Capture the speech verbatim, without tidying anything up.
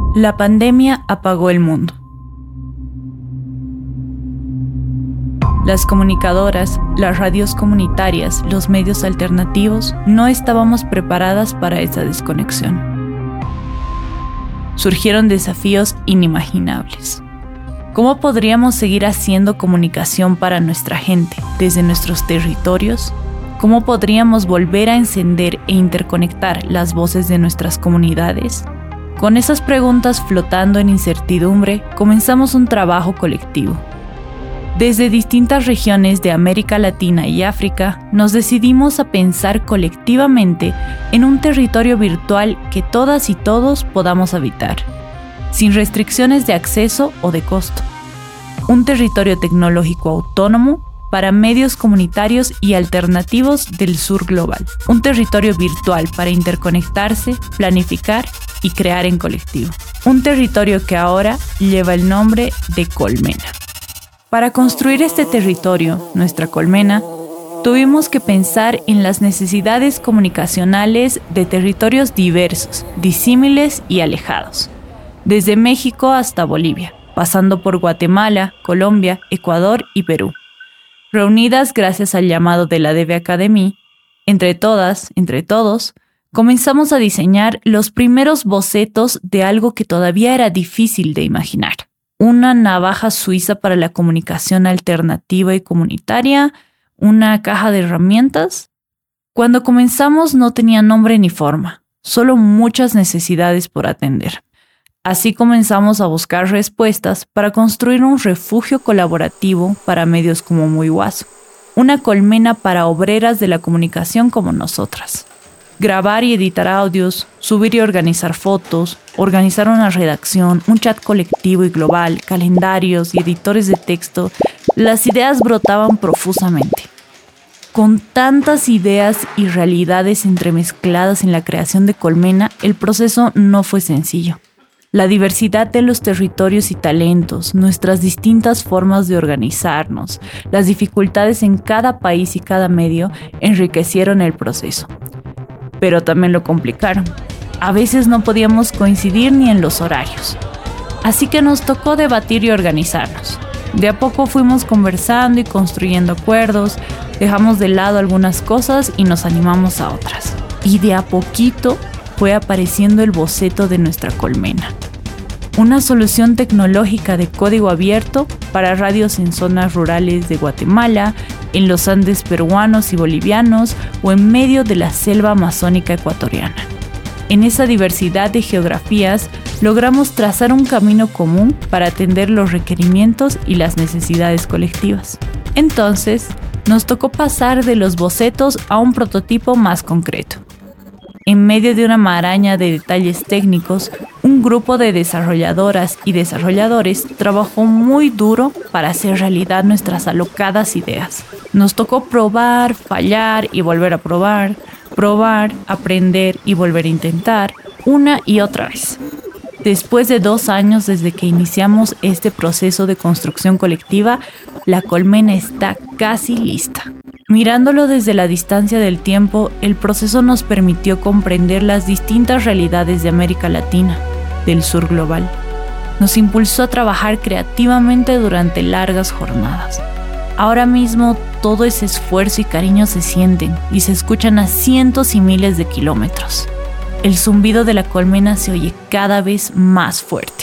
La pandemia apagó el mundo. Las comunicadoras, las radios comunitarias, los medios alternativos, no estábamos preparadas para esa desconexión. Surgieron desafíos inimaginables. ¿Cómo podríamos seguir haciendo comunicación para nuestra gente desde nuestros territorios? ¿Cómo podríamos volver a encender e interconectar las voces de nuestras comunidades? Con esas preguntas flotando en incertidumbre, comenzamos un trabajo colectivo. Desde distintas regiones de América Latina y África, nos decidimos a pensar colectivamente en un territorio virtual que todas y todos podamos habitar, sin restricciones de acceso o de costo. Un territorio tecnológico autónomo para medios comunitarios y alternativos del sur global. Un territorio virtual para interconectarse, planificar y crear en colectivo. Un territorio que ahora lleva el nombre de Colmena. Para construir este territorio, nuestra colmena, tuvimos que pensar en las necesidades comunicacionales de territorios diversos, disímiles y alejados, desde México hasta Bolivia, pasando por Guatemala, Colombia, Ecuador y Perú. Reunidas gracias al llamado de la D V Academy, entre todas, entre todos, comenzamos a diseñar los primeros bocetos de algo que todavía era difícil de imaginar. Una navaja suiza para la comunicación alternativa y comunitaria, una caja de herramientas. Cuando comenzamos no tenía nombre ni forma, solo muchas necesidades por atender. Así comenzamos a buscar respuestas para construir un refugio colaborativo para medios como Muiguazo, una colmena para obreras de la comunicación como nosotras. Grabar y editar audios, subir y organizar fotos, organizar una redacción, un chat colectivo y global, calendarios y editores de texto, las ideas brotaban profusamente. Con tantas ideas y realidades entremezcladas en la creación de Colmena, el proceso no fue sencillo. La diversidad de los territorios y talentos, nuestras distintas formas de organizarnos, las dificultades en cada país y cada medio enriquecieron el proceso. Pero también lo complicaron. A veces no podíamos coincidir ni en los horarios. Así que nos tocó debatir y organizarnos. De a poco fuimos conversando y construyendo acuerdos, dejamos de lado algunas cosas y nos animamos a otras. Y de a poquito fue apareciendo el boceto de nuestra colmena. Una solución tecnológica de código abierto para radios en zonas rurales de Guatemala, en los Andes peruanos y bolivianos o en medio de la selva amazónica ecuatoriana. En esa diversidad de geografías logramos trazar un camino común para atender los requerimientos y las necesidades colectivas. Entonces, nos tocó pasar de los bocetos a un prototipo más concreto. En medio de una maraña de detalles técnicos, un grupo de desarrolladoras y desarrolladores trabajó muy duro para hacer realidad nuestras alocadas ideas. Nos tocó probar, fallar y volver a probar, probar, aprender y volver a intentar, una y otra vez. Después de dos años desde que iniciamos este proceso de construcción colectiva, la colmena está casi lista. Mirándolo desde la distancia del tiempo, el proceso nos permitió comprender las distintas realidades de América Latina, del sur global. Nos impulsó a trabajar creativamente durante largas jornadas. Ahora mismo todo ese esfuerzo y cariño se sienten y se escuchan a cientos y miles de kilómetros. El zumbido de la colmena se oye cada vez más fuerte.